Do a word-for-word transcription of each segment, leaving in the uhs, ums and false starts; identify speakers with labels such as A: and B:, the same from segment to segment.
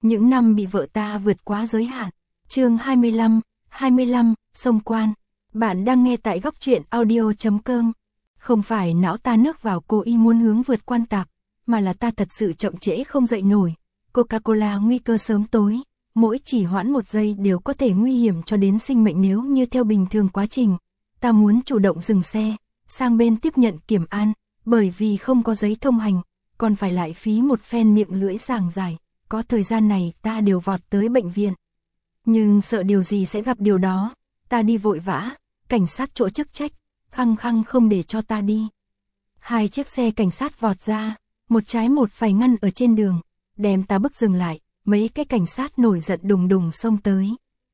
A: Những năm bị vợ ta vượt quá giới hạn. Chương hai mươi lăm, hai mươi lăm, Sông Quan. Bạn đang nghe tại góc truyện audio chấm com. Không phải não ta nước vào cố ý muốn hướng vượt quan tạp, mà là ta thật sự chậm trễ không dậy nổi. Coca-Cola nguy cơ sớm tối, mỗi chỉ hoãn một giây đều có thể nguy hiểm cho đến sinh mệnh nếu như theo bình thường quá trình. Ta muốn chủ động dừng xe, sang bên tiếp nhận kiểm an, bởi vì không có giấy thông hành, còn phải lại phí một phen miệng lưỡi giảng giải. Có thời gian này ta đều vọt tới bệnh viện. Nhưng sợ điều gì sẽ gặp điều đó, ta đi vội vã, cảnh sát chỗ chức trách, khăng khăng không để cho ta đi. Hai chiếc xe cảnh sát vọt ra, một trái một phải ngăn ở trên đường, đem ta bức dừng lại, mấy cái cảnh sát nổi giận đùng đùng xông tới.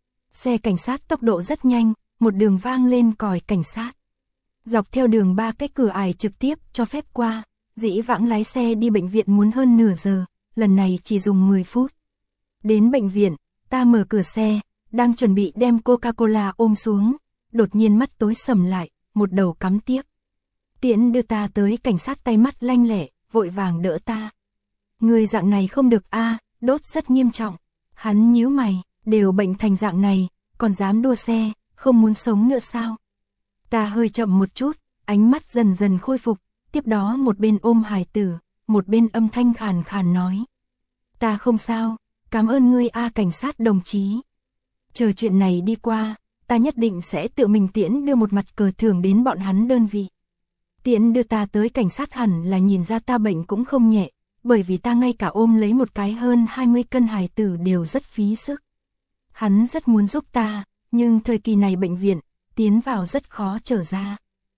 A: Xe cảnh sát tốc độ rất nhanh, một đường vang lên còi cảnh sát. Dọc theo đường ba cái cửa ải trực tiếp cho phép qua, dĩ vãng lái xe đi bệnh viện muốn hơn nửa giờ, lần này chỉ dùng mười phút. Đến bệnh viện, ta mở cửa xe, đang chuẩn bị đem Coca-Cola ôm xuống, đột nhiên mắt tối sầm lại, một đầu cắm tiếp. Tiễn đưa ta tới cảnh sát tay mắt lanh lẹ, vội vàng đỡ ta. Người dạng này không được a, đốt rất nghiêm trọng. Hắn nhíu mày, đều bệnh thành dạng này, còn dám đua xe, không muốn sống nữa sao? Ta hơi chậm một chút, ánh mắt dần dần khôi phục, tiếp đó một bên ôm hài tử, một bên âm thanh khàn khàn nói. Ta không sao, cảm ơn ngươi a cảnh sát đồng chí. Chờ chuyện này đi qua, ta nhất định sẽ tự mình tiễn đưa một mặt cờ thưởng đến bọn hắn đơn vị. Tiễn đưa ta tới cảnh sát hẳn là nhìn ra ta bệnh cũng không nhẹ, bởi vì ta ngay cả ôm lấy một cái hơn hai mươi cân hài tử đều rất phí sức. Hắn rất muốn giúp ta, nhưng thời kỳ này bệnh viện, tiến vào rất khó trở ra.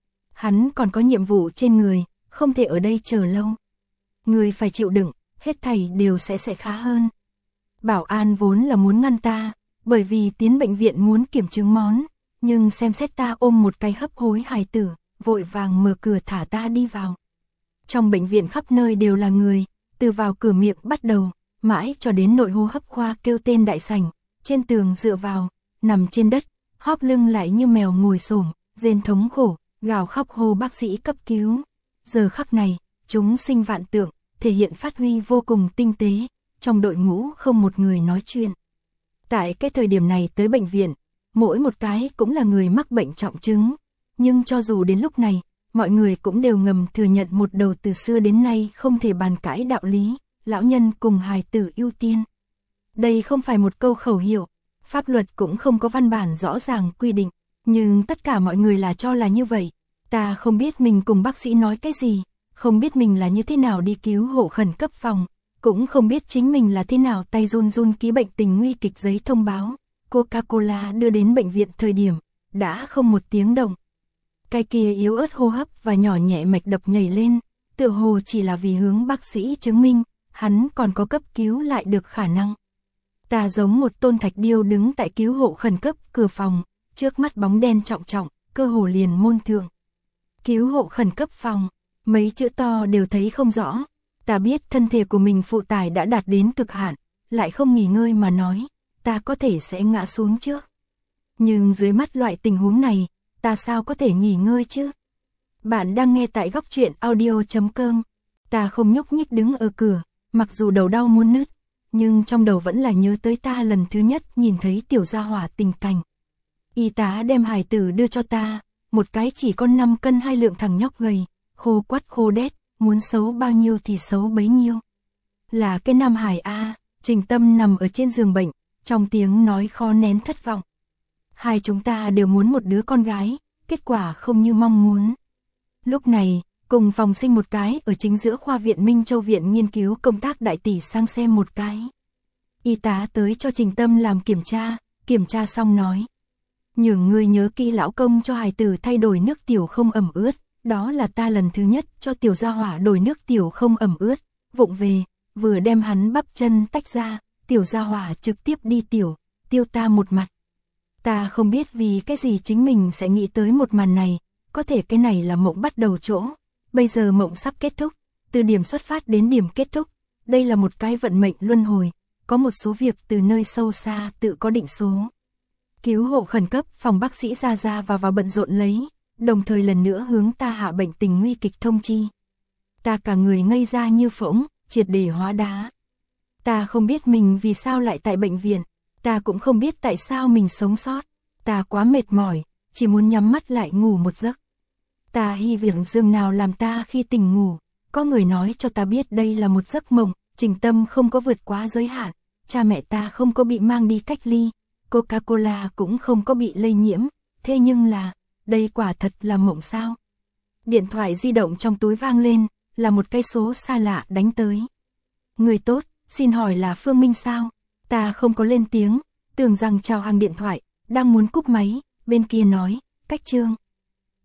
A: Hắn còn có nhiệm vụ trên người, không thể ở đây chờ lâu. Người phải chịu đựng, hết thảy đều sẽ sẽ khá hơn. Bảo an vốn là muốn ngăn ta, bởi vì tiến bệnh viện muốn kiểm chứng món, nhưng xem xét ta ôm một cái hấp hối hài tử, vội vàng mở cửa thả ta đi vào. Trong bệnh viện khắp nơi đều là người, từ vào cửa miệng bắt đầu, mãi cho đến nội hô hấp khoa kêu tên đại sảnh, trên tường dựa vào, nằm trên đất, hóp lưng lại như mèo ngồi xổm, rên thống khổ, gào khóc hô bác sĩ cấp cứu. Giờ khắc này, chúng sinh vạn tượng, thể hiện phát huy vô cùng tinh tế, trong đội ngũ không một người nói chuyện. Tại cái thời điểm này tới bệnh viện, mỗi một cái cũng là người mắc bệnh trọng chứng, nhưng cho dù đến lúc này, mọi người cũng đều ngầm thừa nhận một đầu từ xưa đến nay không thể bàn cãi đạo lý, lão nhân cùng hài tử ưu tiên. Đây không phải một câu khẩu hiệu, pháp luật cũng không có văn bản rõ ràng quy định, nhưng tất cả mọi người là cho là như vậy. Ta không biết mình cùng bác sĩ nói cái gì, không biết mình là như thế nào đi cứu hộ khẩn cấp phòng, cũng không biết chính mình là thế nào tay run run ký bệnh tình nguy kịch giấy thông báo. Coca-Cola đưa đến bệnh viện thời điểm, đã không một tiếng động. Cái kia yếu ớt hô hấp và nhỏ nhẹ mạch đập nhảy lên, tựa hồ chỉ là vì hướng bác sĩ chứng minh, hắn còn có cấp cứu lại được khả năng. Ta giống một tôn thạch điêu đứng tại cứu hộ khẩn cấp cửa phòng, trước mắt bóng đen trọng trọng, cơ hồ liền môn thượng. Cứu hộ khẩn cấp phòng, mấy chữ to đều thấy không rõ. Ta biết thân thể của mình phụ tải đã đạt đến cực hạn, lại không nghỉ ngơi mà nói, ta có thể sẽ ngã xuống trước. Nhưng dưới mắt loại tình huống này, ta sao có thể nghỉ ngơi chứ? Bạn đang nghe tại góc truyện audio chấm com. Ta không nhúc nhích đứng ở cửa, mặc dù đầu đau muốn nứt, nhưng trong đầu vẫn là nhớ tới ta lần thứ nhất nhìn thấy tiểu gia hỏa tình cảnh. Y tá đem hài tử đưa cho ta, một cái chỉ có năm cân hai lượng thằng nhóc gầy, khô quắt khô đét, muốn xấu bao nhiêu thì xấu bấy nhiêu. Là cái nam hải a. Trình Tâm nằm ở trên giường bệnh, trong tiếng nói khó nén thất vọng. Hai chúng ta đều muốn một đứa con gái, kết quả không như mong muốn. Lúc này, cùng phòng sinh một cái ở chính giữa khoa viện Minh Châu viện nghiên cứu công tác đại tỷ sang xem một cái. Y tá tới cho Trình Tâm làm kiểm tra, kiểm tra xong nói. Nhường người nhớ kỹ lão công cho hài tử thay đổi nước tiểu không ẩm ướt, đó là ta lần thứ nhất cho tiểu gia hỏa đổi nước tiểu không ẩm ướt, vụng về, vừa đem hắn bắp chân tách ra, tiểu gia hỏa trực tiếp đi tiểu, tiêu ta một mặt. Ta không biết vì cái gì chính mình sẽ nghĩ tới một màn này, có thể cái này là mộng bắt đầu chỗ, bây giờ mộng sắp kết thúc, từ điểm xuất phát đến điểm kết thúc, đây là một cái vận mệnh luân hồi, có một số việc từ nơi sâu xa tự có định số. Cứu hộ khẩn cấp, phòng bác sĩ ra ra vào vào bận rộn lấy, đồng thời lần nữa hướng ta hạ bệnh tình nguy kịch thông chi. Ta cả người ngây ra như phỗng, triệt để hóa đá. Ta không biết mình vì sao lại tại bệnh viện, ta cũng không biết tại sao mình sống sót. Ta quá mệt mỏi, chỉ muốn nhắm mắt lại ngủ một giấc. Ta hy vọng giường nào làm ta khi tỉnh ngủ, có người nói cho ta biết đây là một giấc mộng, Trình Tâm không có vượt quá giới hạn, cha mẹ ta không có bị mang đi cách ly, Coca-Cola cũng không có bị lây nhiễm, thế nhưng là, đây quả thật là mộng sao? Điện thoại di động trong túi vang lên, là một cái số xa lạ đánh tới. Người tốt, xin hỏi là Phương Minh sao? Ta không có lên tiếng, tưởng rằng chào hàng điện thoại, đang muốn cúp máy, bên kia nói, Cách Trương.